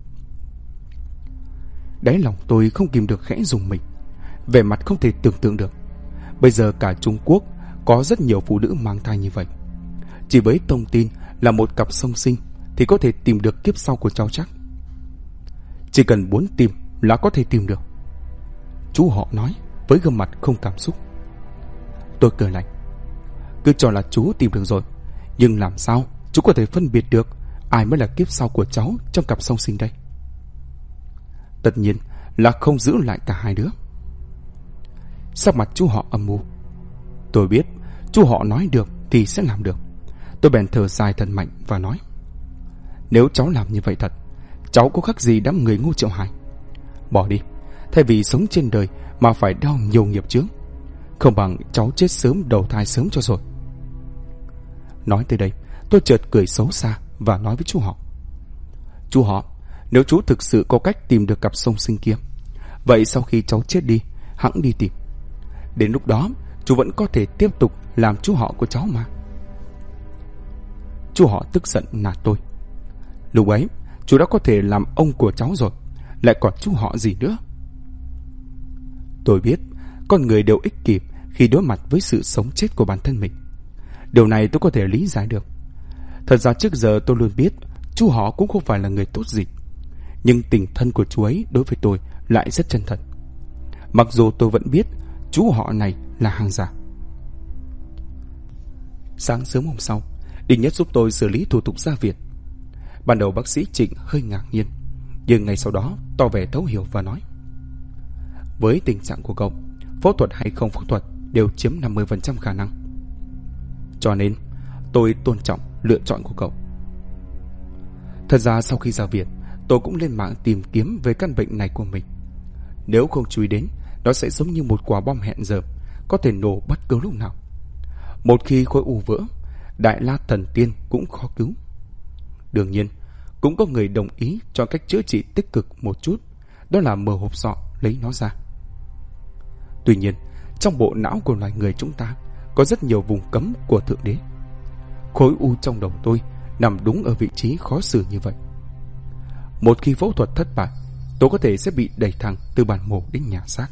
Đáy lòng tôi không kìm được khẽ rùng mình, vẻ mặt không thể tưởng tượng được. Bây giờ cả Trung Quốc có rất nhiều phụ nữ mang thai như vậy. Chỉ với thông tin là một cặp song sinh thì có thể tìm được kiếp sau của cháu chắc. Chỉ cần muốn tìm là có thể tìm được, chú họ nói với gương mặt không cảm xúc. Tôi cười lạnh. Cứ cho là chú tìm được rồi, nhưng làm sao chú có thể phân biệt được ai mới là kiếp sau của cháu trong cặp song sinh đây? Tất nhiên là không giữ lại cả hai đứa. Sắc mặt chú họ âm u. Tôi biết chú họ nói được thì sẽ làm được. Tôi bèn thở dài thật mạnh và nói: Nếu cháu làm như vậy thật, cháu có khác gì đám người ngu Triệu Hải. Bỏ đi, thay vì sống trên đời mà phải đau nhiều nghiệp chướng, không bằng cháu chết sớm đầu thai sớm cho rồi. Nói tới đây, tôi chợt cười xấu xa và nói với chú họ: Chú họ, nếu chú thực sự có cách tìm được cặp song sinh kia, vậy sau khi cháu chết đi, hẵng đi tìm. Đến lúc đó chú vẫn có thể tiếp tục làm chú họ của cháu mà. Chú họ tức giận nạt tôi: Lúc ấy chú đã có thể làm ông của cháu rồi, lại còn chú họ gì nữa? Tôi biết con người đều ích kỷ khi đối mặt với sự sống chết của bản thân mình. Điều này tôi có thể lý giải được. Thật ra trước giờ tôi luôn biết chú họ cũng không phải là người tốt gì, nhưng tình thân của chú ấy đối với tôi lại rất chân thật. Mặc dù tôi vẫn biết chú họ này là hàng giả. Sáng sớm hôm sau, Đinh Nhất giúp tôi xử lý thủ tục ra viện. Ban đầu bác sĩ Trịnh hơi ngạc nhiên, nhưng ngay sau đó tỏ vẻ thấu hiểu và nói: Với tình trạng của cậu, phẫu thuật hay không phẫu thuật đều chiếm 50% khả năng. Cho nên tôi tôn trọng lựa chọn của cậu. Thật ra sau khi ra viện, tôi cũng lên mạng tìm kiếm về căn bệnh này của mình. Nếu không chú ý đến, nó sẽ giống như một quả bom hẹn giờ, có thể nổ bất cứ lúc nào. Một khi khối u vỡ, Đại La Thần Tiên cũng khó cứu. Đương nhiên, cũng có người đồng ý cho cách chữa trị tích cực một chút, đó là mở hộp sọ lấy nó ra. Tuy nhiên, trong bộ não của loài người chúng ta có rất nhiều vùng cấm của Thượng Đế. Khối u trong đầu tôi nằm đúng ở vị trí khó xử như vậy. Một khi phẫu thuật thất bại, tôi có thể sẽ bị đẩy thẳng từ bàn mổ đến nhà xác.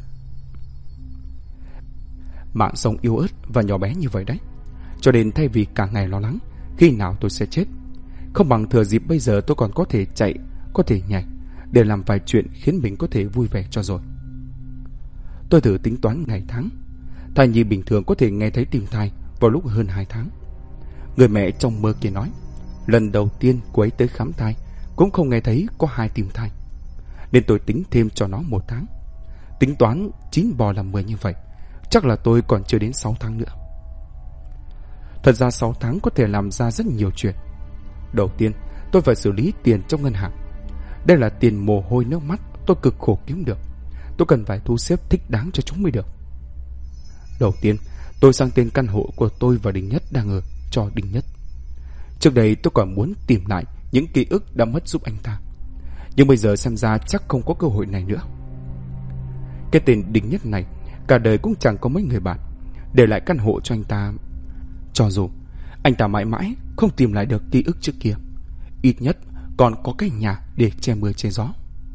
Mạng sống yếu ớt và nhỏ bé như vậy đấy. Cho nên thay vì cả ngày lo lắng khi nào tôi sẽ chết, không bằng thừa dịp bây giờ tôi còn có thể chạy, có thể nhảy, để làm vài chuyện khiến mình có thể vui vẻ cho rồi. Tôi thử tính toán ngày tháng. Thai nhi bình thường có thể nghe thấy tim thai vào lúc hơn 2 tháng. Người mẹ trong mơ kia nói, lần đầu tiên cô ấy tới khám thai cũng không nghe thấy có 2 tim thai. Nên tôi tính thêm cho nó 1 tháng. Tính toán 9 bò làm 10 như vậy, chắc là tôi còn chưa đến 6 tháng nữa. Thật ra 6 tháng có thể làm ra rất nhiều chuyện. Đầu tiên, tôi phải xử lý tiền trong ngân hàng. Đây là tiền mồ hôi nước mắt tôi cực khổ kiếm được. Tôi cần phải thu xếp thích đáng cho chúng mới được. Đầu tiên, tôi sang tên căn hộ của tôi và Đinh Nhất đang ở cho Đinh Nhất. Trước đây tôi còn muốn tìm lại những ký ức đã mất giúp anh ta, nhưng bây giờ xem ra chắc không có cơ hội này nữa. Cái tên Đinh Nhất này cả đời cũng chẳng có mấy người bạn, để lại căn hộ cho anh ta. Cho dù anh ta mãi mãi không tìm lại được ký ức trước kia, ít nhất còn có cái nhà để che mưa che gió.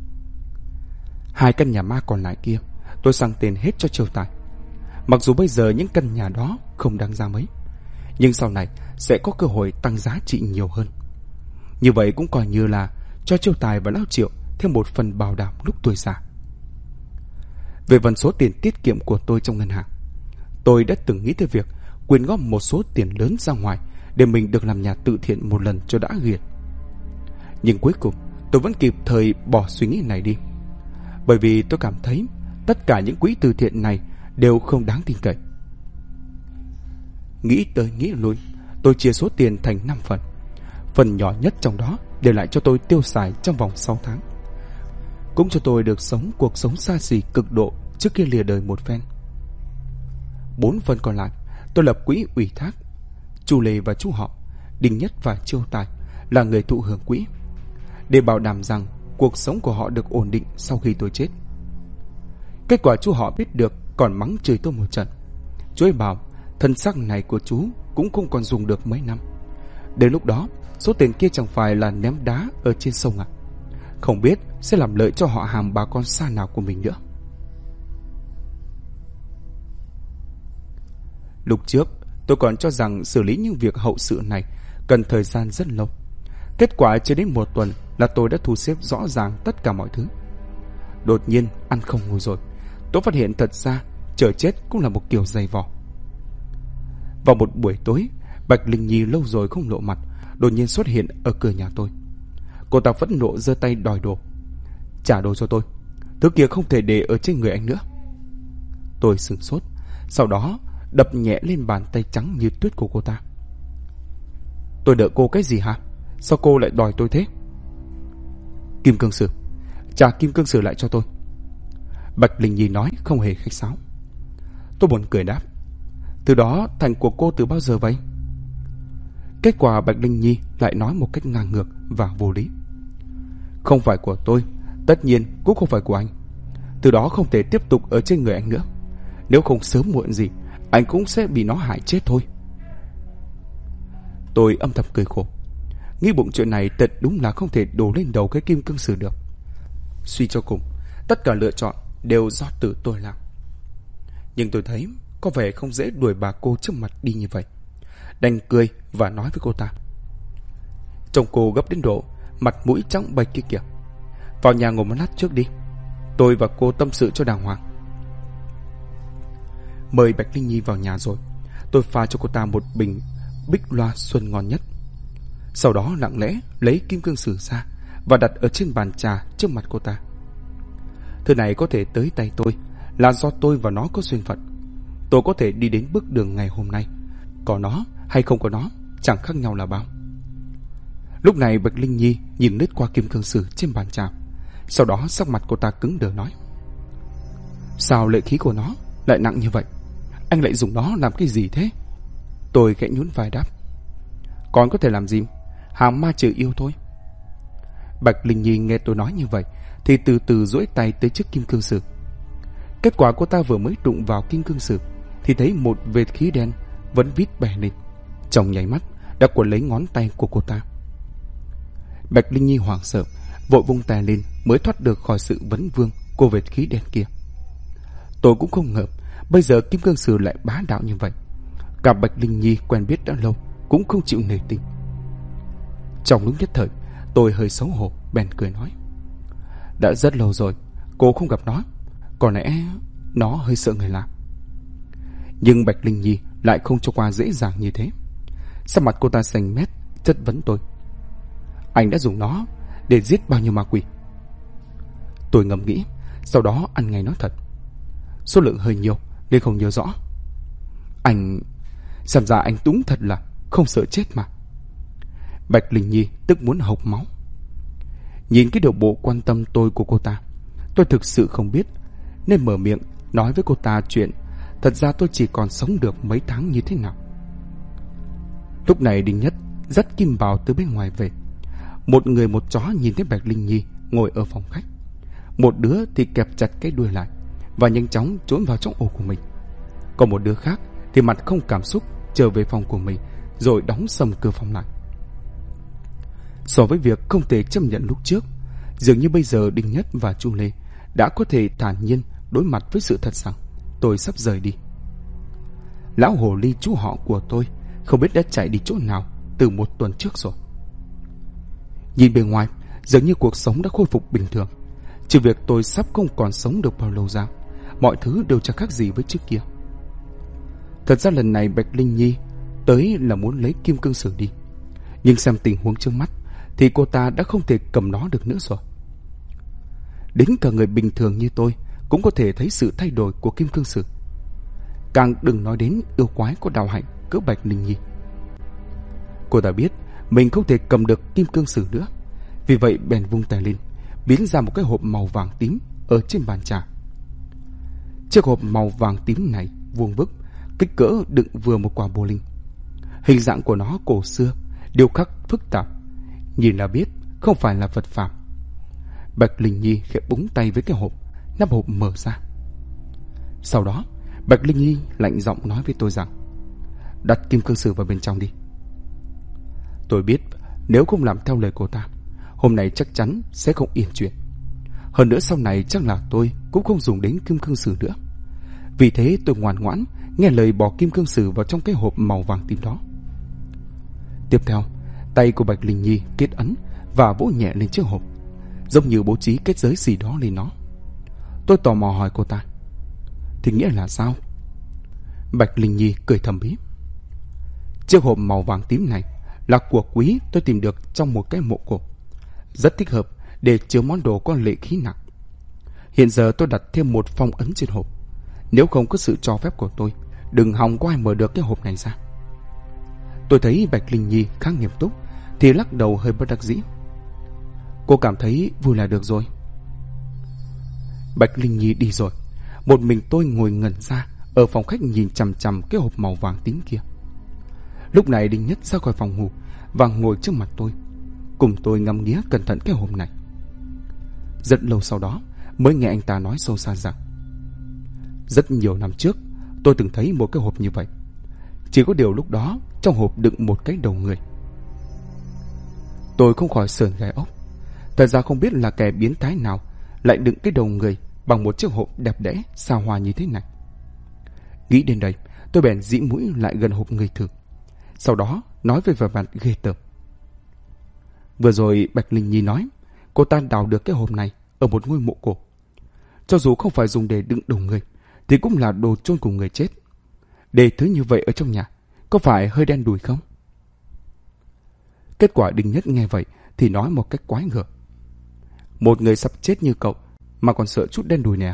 2 căn nhà ma còn lại kia tôi sang tên hết cho Chiêu Tài. Mặc dù bây giờ những căn nhà đó không đáng giá mấy, nhưng sau này sẽ có cơ hội tăng giá trị nhiều hơn. Như vậy cũng coi như là cho Chiêu Tài và Lão Triệu thêm một phần bảo đảm lúc tuổi già. Về phần số tiền tiết kiệm của tôi trong ngân hàng, tôi đã từng nghĩ tới việc quyên góp một số tiền lớn ra ngoài để mình được làm nhà từ thiện một lần cho đã nghiệt. Nhưng cuối cùng tôi vẫn kịp thời bỏ suy nghĩ này đi, bởi vì tôi cảm thấy tất cả những quỹ từ thiện này đều không đáng tin cậy. Nghĩ tới nghĩ lui, tôi chia số tiền thành 5 phần. Phần nhỏ nhất trong đó để lại cho tôi tiêu xài trong vòng 6 tháng, cũng cho tôi được sống cuộc sống xa xỉ cực độ trước khi lìa đời một phen. 4 phần còn lại tôi lập quỹ ủy thác. Chú Lê và chú họ, Đinh Nhất và Chiêu Tài là người thụ hưởng quỹ, để bảo đảm rằng cuộc sống của họ được ổn định sau khi tôi chết. Kết quả chú họ biết được còn mắng chửi tôi một trận. Chú ấy bảo thân xác này của chú cũng không còn dùng được mấy năm. Đến lúc đó số tiền kia chẳng phải là ném đá ở trên sông à? Không biết sẽ làm lợi cho họ hàng bà con xa nào của mình nữa. Lúc trước tôi còn cho rằng xử lý những việc hậu sự này cần thời gian rất lâu. Kết quả chưa đến 1 tuần là tôi đã thu xếp rõ ràng tất cả mọi thứ. Đột nhiên ăn không ngồi rồi, tôi phát hiện thật ra chờ chết cũng là một kiểu dày vò. Vào một buổi tối, Bạch Linh Nhi lâu rồi không lộ mặt đột nhiên xuất hiện ở cửa nhà tôi. Cô ta phẫn nộ giơ tay đòi đồ. Trả đồ cho tôi, thứ kia không thể để ở trên người anh nữa. Tôi sửng sốt, sau đó đập nhẹ lên bàn tay trắng như tuyết của cô ta. Tôi nợ cô cái gì hả? Sao cô lại đòi tôi thế? Kim cương sử, trả kim cương sử lại cho tôi. Bạch Linh Nhi nói không hề khách sáo. Tôi buồn cười đáp, từ đó thành của cô từ bao giờ vậy? Kết quả Bạch Linh Nhi lại nói một cách ngang ngược và vô lý. Không phải của tôi, tất nhiên cũng không phải của anh. Từ đó không thể tiếp tục ở trên người anh nữa. Nếu không sớm muộn gì anh cũng sẽ bị nó hại chết thôi. Tôi âm thầm cười khổ, nghĩ bụng chuyện này thật đúng là không thể đổ lên đầu cái kim cương sử được. Suy cho cùng, tất cả lựa chọn đều do tự tôi làm. Nhưng tôi thấy có vẻ không dễ đuổi bà cô trước mặt đi như vậy, đành cười và nói với cô ta. Trông cô gấp đến độ mặt mũi trắng bệch kia kìa, vào nhà ngồi một lát trước đi, tôi và cô tâm sự cho đàng hoàng. Mời Bạch Linh Nhi vào nhà rồi, tôi pha cho cô ta một bình Bích Loa Xuân ngon nhất. Sau đó lặng lẽ lấy kim cương sử ra và đặt ở trên bàn trà trước mặt cô ta. Thứ này có thể tới tay tôi là do tôi và nó có duyên phận. Tôi có thể đi đến bước đường ngày hôm nay, có nó hay không có nó chẳng khác nhau là bao. Lúc này Bạch Linh Nhi nhìn lướt qua kim cương sử trên bàn trà, sau đó sắc mặt cô ta cứng đờ nói: Sao lệ khí của nó lại nặng như vậy? Anh lại dùng nó làm cái gì thế? Tôi khẽ nhún vai đáp: Còn có thể làm gì? hàng ma trừ yêu thôi. Bạch Linh Nhi nghe tôi nói như vậy thì từ từ duỗi tay tới trước kim cương sử. Kết quả cô ta vừa mới đụng vào kim cương sử thì thấy một vệt khí đen vẫn vít bè lên, trong nháy mắt đã quấn lấy ngón tay của cô ta. Bạch Linh Nhi hoảng sợ, vội vung tay lên mới thoát được khỏi sự vấn vương của vệt khí đen kia. Tôi cũng không ngờ bây giờ kim cương sử lại bá đạo như vậy. Cả Bạch Linh Nhi quen biết đã lâu cũng không chịu nể tình. Trong lúc nhất thời tôi hơi xấu hổ, bèn cười nói: đã rất lâu rồi cô không gặp nó, có lẽ nó hơi sợ người lạ. Nhưng Bạch Linh Nhi lại không cho qua dễ dàng như thế. Sắc mặt cô ta xanh mét, chất vấn tôi: anh đã dùng nó để giết bao nhiêu ma quỷ? Tôi ngẫm nghĩ, sau đó ăn ngay nói thật: số lượng hơi nhiều nên không nhớ rõ. Anh... xem ra anh đúng thật là không sợ chết mà. Bạch Linh Nhi tức muốn hộc máu. Nhìn cái điệu bộ quan tâm tôi của cô ta, tôi thực sự không biết nên mở miệng nói với cô ta chuyện thật ra tôi chỉ còn sống được mấy tháng như thế nào. Lúc này Đinh Nhất dắt Kim Bảo từ bên ngoài về. Một người một chó nhìn thấy Bạch Linh Nhi ngồi ở phòng khách. Một đứa thì kẹp chặt cái đuôi lại và nhanh chóng trốn vào trong ổ của mình. Còn một đứa khác thì mặt không cảm xúc trở về phòng của mình rồi đóng sầm cửa phòng lại. So với việc không thể chấp nhận lúc trước, dường như bây giờ Đinh Nhất và Chu Lê đã có thể thản nhiên đối mặt với sự thật rằng tôi sắp rời đi. Lão hồ ly chú họ của tôi không biết đã chạy đi chỗ nào từ một tuần trước rồi. Nhìn bề ngoài, dường như cuộc sống đã khôi phục bình thường. Trừ việc tôi sắp không còn sống được bao lâu ra, mọi thứ đều chẳng khác gì với trước kia. Thật ra lần này Bạch Linh Nhi tới là muốn lấy kim cương sử đi, nhưng xem tình huống trước mắt thì cô ta đã không thể cầm nó được nữa rồi. Đến cả người bình thường như tôi cũng có thể thấy sự thay đổi của kim cương sử, càng đừng nói đến yêu quái của đạo hạnh cỡ Bạch Linh Nhi. Cô ta biết mình không thể cầm được kim cương sử nữa, vì vậy bèn vung tay lên, biến ra một cái hộp màu vàng tím ở trên bàn trà. Chiếc hộp màu vàng tím này vuông vức, kích cỡ đựng vừa một quả bồ linh. Hình dạng của nó cổ xưa, điêu khắc phức tạp, nhìn là biết không phải là vật phàm. Bạch Linh Nhi khẽ búng tay với cái hộp, nắp hộp mở ra. Sau đó Bạch Linh Nhi lạnh giọng nói với tôi rằng: đặt kim cương sử vào bên trong đi. Tôi biết nếu không làm theo lời cô ta, hôm nay chắc chắn sẽ không yên chuyện. Hơn nữa sau này chắc là tôi cũng không dùng đến kim cương sử nữa. Vì thế tôi ngoan ngoãn nghe lời bỏ kim cương sử vào trong cái hộp màu vàng tím đó. Tiếp theo, tay của Bạch Linh Nhi kết ấn và vỗ nhẹ lên chiếc hộp, giống như bố trí kết giới gì đó lên nó. Tôi tò mò hỏi cô ta: thì nghĩa là sao? Bạch Linh Nhi cười thầm bí: chiếc hộp màu vàng tím này là của quý tôi tìm được trong một cái mộ cổ, rất thích hợp để chứa món đồ có lệ khí nặng. Hiện giờ tôi đặt thêm một phong ấn trên hộp. Nếu không có sự cho phép của tôi, đừng hòng có ai mở được cái hộp này ra. Tôi thấy Bạch Linh Nhi khá nghiêm túc thì lắc đầu hơi bất đắc dĩ. Cô cảm thấy vui là được rồi. Bạch Linh Nhi đi rồi, một mình tôi ngồi ngẩn ra ở phòng khách nhìn chằm chằm cái hộp màu vàng tím kia. Lúc này Đinh Nhất ra khỏi phòng ngủ và ngồi trước mặt tôi, cùng tôi ngắm nghía cẩn thận cái hộp này. Rất lâu sau đó mới nghe anh ta nói sâu xa rằng: rất nhiều năm trước tôi từng thấy một cái hộp như vậy, chỉ có điều lúc đó trong hộp đựng một cái đầu người. Tôi không khỏi sởn gai ốc. Thật ra không biết là kẻ biến thái nào lại đựng cái đầu người bằng một chiếc hộp đẹp đẽ xa hoa như thế này. Nghĩ đến đây, tôi bèn dĩ mũi lại gần hộp người thử, sau đó nói với vẻ mặt ghê tởm: vừa rồi Bạch Linh Nhi nói cô ta đào được cái hộp này ở một ngôi mộ cổ. Cho dù không phải dùng để đựng đầu người thì cũng là đồ chôn của người chết. Để thứ như vậy ở trong nhà có phải hơi đen đủi không? Kết quả Đinh Nhất nghe vậy thì nói một cách quái gở: một người sắp chết như cậu mà còn sợ chút đen đủi nè.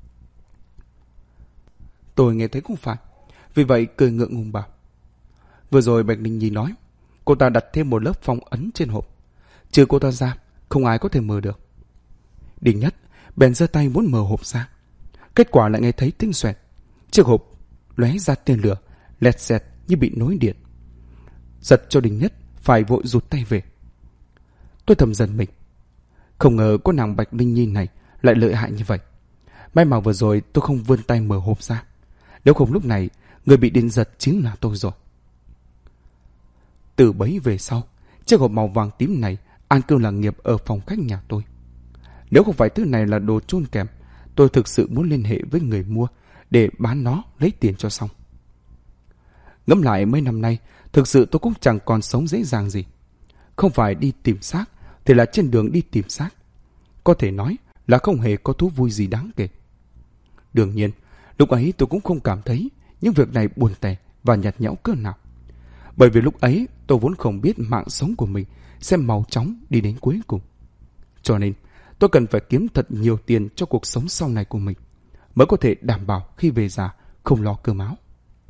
Tôi nghe thấy cũng phải, vì vậy cười ngượng ngùng bảo: vừa rồi Bạch Linh Nhi nói cô ta đặt thêm một lớp phong ấn trên hộp, trừ cô ta ra không ai có thể mở được. Đinh Nhất bèn giơ tay muốn mở hộp ra. Kết quả lại nghe thấy tiếng xoẹt, chiếc hộp lóe ra tia lửa lẹt xẹt như bị nối điện, giật cho Đinh Nhất phải vội rụt tay về. Tôi thầm giận mình. Không ngờ có nàng Bạch Linh Nhi này lại lợi hại như vậy. May mà vừa rồi tôi không vươn tay mở hộp ra. Nếu không lúc này, người bị điện giật chính là tôi rồi. Từ bấy về sau, chiếc hộp màu vàng tím này an cư lạc nghiệp ở phòng khách nhà tôi. Nếu không phải thứ này là đồ chôn kèm, tôi thực sự muốn liên hệ với người mua để bán nó lấy tiền cho xong. Ngẫm lại mấy năm nay, thực sự tôi cũng chẳng còn sống dễ dàng gì. Không phải đi tìm xác, thì là trên đường đi tìm xác. Có thể nói là không hề có thú vui gì đáng kể. Đương nhiên, lúc ấy tôi cũng không cảm thấy những việc này buồn tẻ và nhạt nhẽo cỡ nào. Bởi vì lúc ấy tôi vốn không biết mạng sống của mình sẽ mau chóng đi đến cuối cùng. Cho nên tôi cần phải kiếm thật nhiều tiền cho cuộc sống sau này của mình, mới có thể đảm bảo khi về già không lo cơm áo.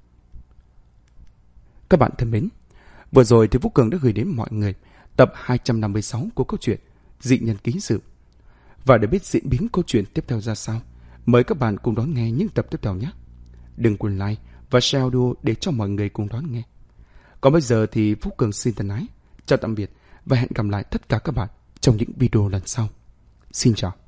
Các bạn thân mến, vừa rồi thì Vũ Cường đã gửi đến mọi người tập 256 của câu chuyện Dị Nhân Ký Sự. Và để biết diễn biến câu chuyện tiếp theo ra sao, mời các bạn cùng đón nghe những tập tiếp theo nhé. Đừng quên like và share audio để cho mọi người cùng đón nghe. Còn bây giờ thì Vũ Cường xin thân ái, chào tạm biệt và hẹn gặp lại tất cả các bạn trong những video lần sau. Xin chào.